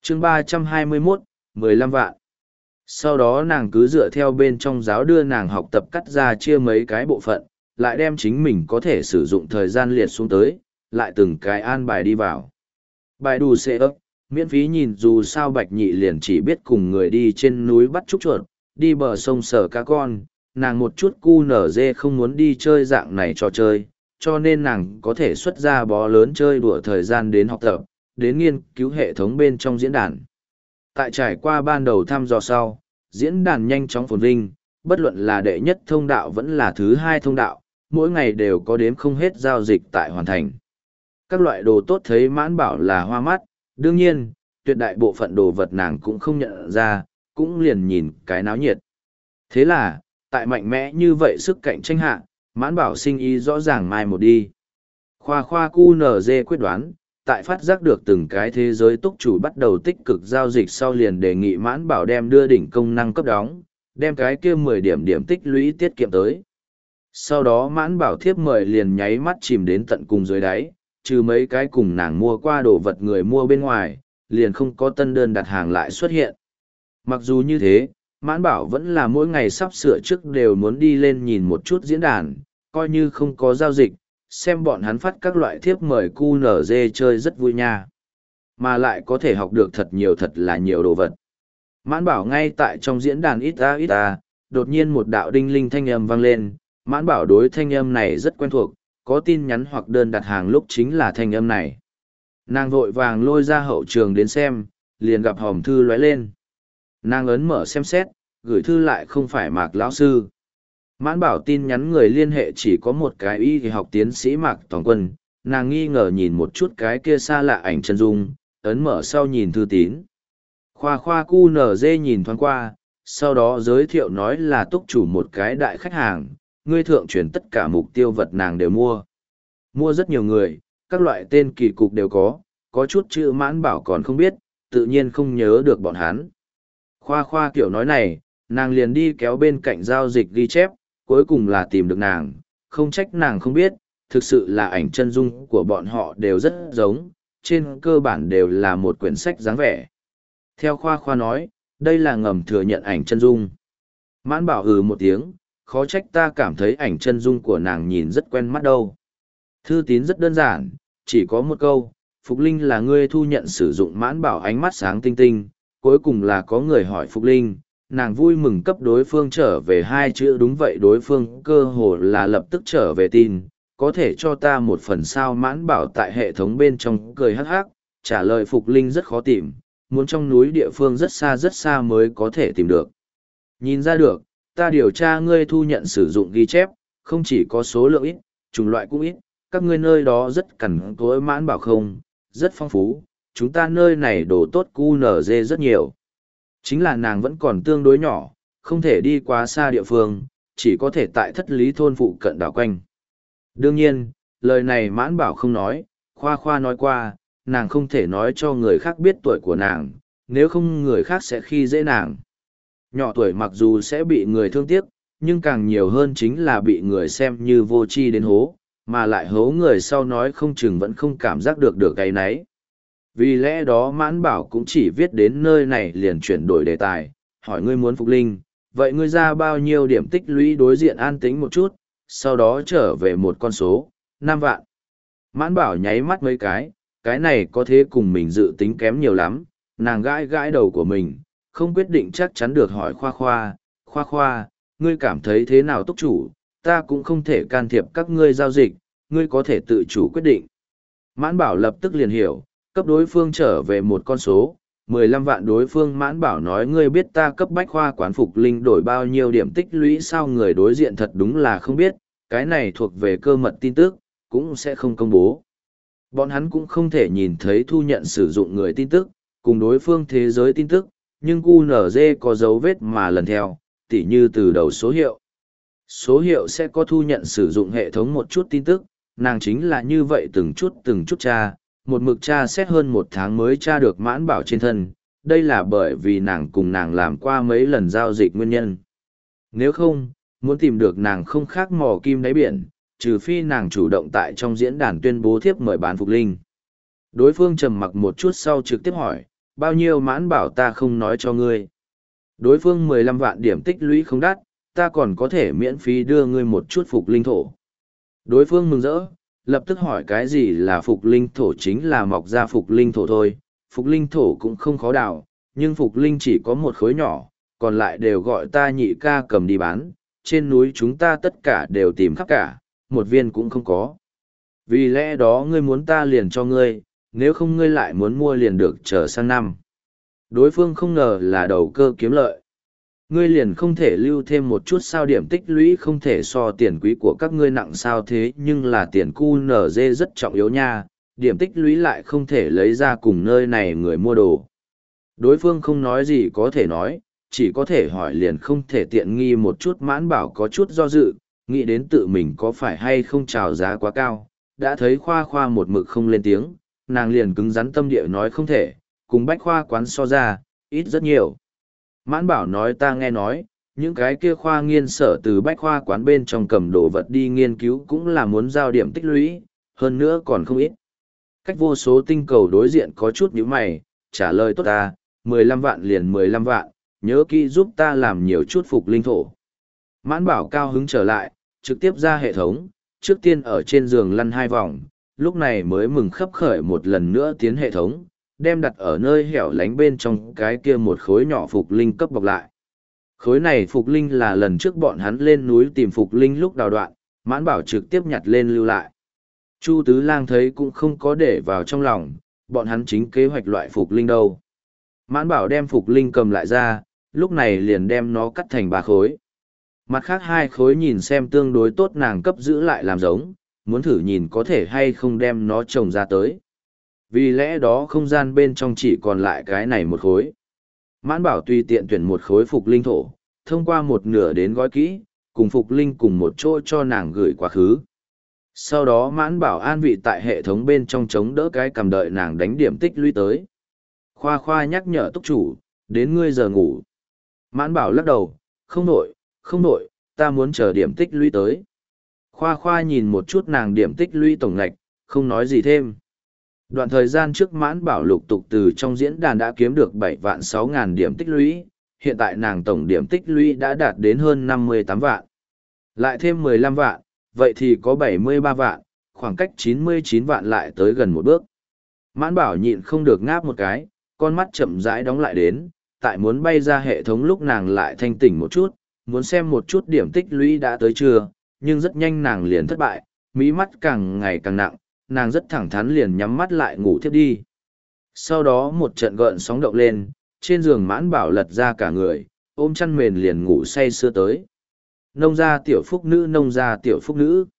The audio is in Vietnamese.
chương 321, 15 vạn. Sau đó nàng cứ dựa theo bên trong giáo đưa nàng học tập cắt ra chia mấy cái bộ phận, lại đem chính mình có thể sử dụng thời gian liệt xuống tới, lại từng cái an bài đi vào. Bài đủ xe ấp, miễn phí nhìn dù sao Bạch Nhị liền chỉ biết cùng người đi trên núi bắt trúc chuột, đi bờ sông sờ cá con, nàng một chút cu nở dê không muốn đi chơi dạng này trò chơi, cho nên nàng có thể xuất ra bó lớn chơi đùa thời gian đến học tập, đến nghiên cứu hệ thống bên trong diễn đàn. Tại trải qua ban đầu thăm dò sau, diễn đàn nhanh chóng phồn vinh, bất luận là đệ nhất thông đạo vẫn là thứ hai thông đạo, mỗi ngày đều có đếm không hết giao dịch tại hoàn thành. Các loại đồ tốt thấy Mãn Bảo là hoa mắt, đương nhiên, tuyệt đại bộ phận đồ vật nàng cũng không nhận ra, cũng liền nhìn cái náo nhiệt. Thế là, tại mạnh mẽ như vậy sức cạnh tranh hạ, Mãn Bảo sinh ý rõ ràng mai một đi. Khoa khoa QNZ quyết đoán, tại phát giác được từng cái thế giới túc chủ bắt đầu tích cực giao dịch sau liền đề nghị Mãn Bảo đem đưa đỉnh công năng cấp đóng, đem cái kia 10 điểm tích lũy tiết kiệm tới. Sau đó Mãn Bảo thiếp mời liền nháy mắt chìm đến tận cùng dưới đáy, trừ mấy cái cùng nàng mua qua đồ vật người mua bên ngoài, liền không có tân đơn đặt hàng lại xuất hiện. Mặc dù như thế, Mãn Bảo vẫn là mỗi ngày sắp sửa trước đều muốn đi lên nhìn một chút diễn đàn, coi như không có giao dịch, xem bọn hắn phát các loại thiếp mời QNZ chơi rất vui nha. Mà lại có thể học được thật là nhiều đồ vật. Mãn Bảo ngay tại trong diễn đàn ít ta, đột nhiên một đạo đinh linh thanh âm vang lên, Mãn Bảo đối thanh âm này rất quen thuộc, có tin nhắn hoặc đơn đặt hàng lúc chính là thanh âm này. Nàng vội vàng lôi ra hậu trường đến xem, liền gặp hòm thư lóe lên. Nàng ấn mở xem xét, gửi thư lại không phải Mạc lão sư. Mãn Bảo tin nhắn người liên hệ chỉ có một cái y học tiến sĩ Mạc Toàn Quân, nàng nghi ngờ nhìn một chút cái kia xa lạ ảnh chân dung, ấn mở sau nhìn thư tín. Khoa QNZ nhìn thoáng qua, sau đó giới thiệu nói là túc chủ một cái đại khách hàng, ngươi thượng chuyển tất cả mục tiêu vật nàng đều mua. Mua rất nhiều người, các loại tên kỳ cục đều có chút chữ Mãn Bảo còn không biết, tự nhiên không nhớ được bọn hắn. Khoa kiểu nói này, nàng liền đi kéo bên cạnh giao dịch ghi chép, cuối cùng là tìm được nàng, không trách nàng không biết, thực sự là ảnh chân dung của bọn họ đều rất giống, trên cơ bản đều là một quyển sách dáng vẻ. Theo Khoa nói, đây là ngầm thừa nhận ảnh chân dung. Mãn Bảo một tiếng, khó trách ta cảm thấy ảnh chân dung của nàng nhìn rất quen mắt đâu. Thư tín rất đơn giản, chỉ có một câu, Phục Linh là ngươi thu nhận sử dụng. Mãn Bảo ánh mắt sáng tinh tinh, cuối cùng là có người hỏi Phục Linh, nàng vui mừng cấp đối phương trở về hai chữ đúng vậy, đối phương cơ hồ là lập tức trở về tin, có thể cho ta một phần sao. Mãn Bảo tại hệ thống bên trong cười hắc hắc, trả lời Phục Linh rất khó tìm, muốn trong núi địa phương rất xa mới có thể tìm được. Nhìn ra được, ta điều tra ngươi thu nhận sử dụng ghi chép, không chỉ có số lượng ít, chủng loại cũng ít, các ngươi nơi đó rất cẩn cối. Mãn Bảo không, rất phong phú, chúng ta nơi này đồ tốt QNZ rất nhiều. Chính là nàng vẫn còn tương đối nhỏ, không thể đi quá xa địa phương, chỉ có thể tại Thất Lý thôn phụ cận đảo quanh. Đương nhiên, lời này Mãn Bảo không nói, Khoa nói qua, nàng không thể nói cho người khác biết tuổi của nàng, nếu không người khác sẽ khi dễ nàng. Nhỏ tuổi mặc dù sẽ bị người thương tiếc, nhưng càng nhiều hơn chính là bị người xem như vô tri đến hố, mà lại hố người sau nói không chừng vẫn không cảm giác được cái nấy. Vì lẽ đó Mãn Bảo cũng chỉ viết đến nơi này liền chuyển đổi đề tài, hỏi ngươi muốn Phục Linh, vậy ngươi ra bao nhiêu điểm tích lũy? Đối diện an tĩnh một chút, sau đó trở về một con số, 5 vạn. Mãn Bảo nháy mắt mấy cái này có thế cùng mình dự tính kém nhiều lắm, nàng gãi đầu của mình, không quyết định chắc chắn được hỏi Khoa, ngươi cảm thấy thế nào túc chủ, ta cũng không thể can thiệp các ngươi giao dịch, ngươi có thể tự chủ quyết định. Mãn Bảo lập tức liền hiểu, cấp đối phương trở về một con số, 15 vạn. Đối phương Mãn Bảo nói ngươi biết ta cấp bách Khoa quán Phục Linh đổi bao nhiêu điểm tích lũy sao? Người đối diện thật đúng là không biết, cái này thuộc về cơ mật tin tức, cũng sẽ không công bố. Bọn hắn cũng không thể nhìn thấy thu nhận sử dụng người tin tức, cùng đối phương thế giới tin tức, nhưng QNZ có dấu vết mà lần theo, tỉ như từ đầu số hiệu. Số hiệu sẽ có thu nhận sử dụng hệ thống một chút tin tức, nàng chính là như vậy từng chút tra, một mực tra xét hơn 1 tháng mới tra được Mãn Bảo trên thân, đây là bởi vì nàng cùng nàng làm qua mấy lần giao dịch nguyên nhân. Nếu không, muốn tìm được nàng không khác mò kim đáy biển, trừ phi nàng chủ động tại trong diễn đàn tuyên bố thiếp mời bán Phục Linh. Đối phương trầm mặc một chút sau trực tiếp hỏi, bao nhiêu Mãn Bảo ta không nói cho ngươi. Đối phương 15 vạn điểm tích lũy không đắt, ta còn có thể miễn phí đưa ngươi một chút phục linh thổ. Đối phương mừng rỡ, lập tức hỏi cái gì là phục linh thổ, chính là mọc ra phục linh thổ thôi. Phục linh thổ cũng không khó đào, nhưng phục linh chỉ có một khối nhỏ, còn lại đều gọi ta nhị ca cầm đi bán. Trên núi chúng ta tất cả đều tìm khắp cả, một viên cũng không có. Vì lẽ đó ngươi muốn ta liền cho ngươi, nếu không ngươi lại muốn mua liền được chờ sang năm. Đối phương không ngờ là đầu cơ kiếm lợi. Ngươi liền không thể lưu thêm một chút sao, điểm tích lũy không thể so tiền quý của các ngươi nặng sao, thế nhưng là tiền QNZ rất trọng yếu nha, điểm tích lũy lại không thể lấy ra cùng nơi này người mua đồ. Đối phương không nói gì có thể nói, chỉ có thể hỏi liền không thể tiện nghi một chút. Mãn Bảo có chút do dự, nghĩ đến tự mình có phải hay không chào giá quá cao, đã thấy Khoa Khoa một mực không lên tiếng, nàng liền cứng rắn tâm địa nói không thể, cùng Bách Khoa quán so ra, ít rất nhiều. Mãn Bảo nói ta nghe nói, những cái kia khoa nghiên sở từ Bách Khoa quán bên trong cầm đồ vật đi nghiên cứu cũng là muốn giao điểm tích lũy, hơn nữa còn không ít. Cách vô số tinh cầu đối diện có chút nhíu mày, trả lời tốt ta, 15 vạn liền 15 vạn, nhớ kỹ giúp ta làm nhiều chút phục linh thổ. Mãn Bảo cao hứng trở lại, trực tiếp ra hệ thống, trước tiên ở trên giường lăn 2 vòng, lúc này mới mừng khấp khởi một lần nữa tiến hệ thống, đem đặt ở nơi hẻo lánh bên trong cái kia một khối nhỏ phục linh cấp bọc lại. Khối này phục linh là lần trước bọn hắn lên núi tìm phục linh lúc đào đoạn, Mãn Bảo trực tiếp nhặt lên lưu lại. Chu Tứ Lang thấy cũng không có để vào trong lòng, bọn hắn chính kế hoạch loại phục linh đâu. Mãn Bảo đem phục linh cầm lại ra, lúc này liền đem nó cắt thành 3 khối. Mặt khác 2 khối nhìn xem tương đối tốt nàng cấp giữ lại làm giống, muốn thử nhìn có thể hay không đem nó trồng ra tới. Vì lẽ đó không gian bên trong chỉ còn lại cái này một khối. Mãn Bảo tùy tiện tuyển một khối phục linh thổ, thông qua một nửa đến gói kỹ, cùng phục linh cùng một chỗ cho nàng gửi quá khứ. Sau đó Mãn Bảo an vị tại hệ thống bên trong chống đỡ cái cầm đợi nàng đánh điểm tích lũy tới. Khoa Khoa nhắc nhở túc chủ, đến ngươi giờ ngủ. Mãn Bảo lắc đầu, không nổi, không nổi, ta muốn chờ điểm tích lũy tới. Khoa Khoa nhìn một chút nàng điểm tích lũy tổng ngạch, không nói gì thêm. Đoạn thời gian trước Mãn Bảo lục tục từ trong diễn đàn đã kiếm được 7 vạn 6 ngàn điểm tích lũy, hiện tại nàng tổng điểm tích lũy đã đạt đến hơn 58 vạn. Lại thêm 15 vạn, vậy thì có 73 vạn, khoảng cách 99 vạn lại tới gần một bước. Mãn Bảo nhịn không được ngáp một cái, con mắt chậm rãi đóng lại đến, tại muốn bay ra hệ thống lúc nàng lại thanh tỉnh một chút, muốn xem một chút điểm tích lũy đã tới chưa, nhưng rất nhanh nàng liền thất bại, mí mắt càng ngày càng nặng, nàng rất thẳng thắn liền nhắm mắt lại ngủ thiếp đi. Sau đó một trận gợn sóng động lên, trên giường Mãn Bảo lật ra cả người, ôm chăn mền liền ngủ say sưa tới. Nông gia tiểu phúc nữ, nông gia tiểu phúc nữ.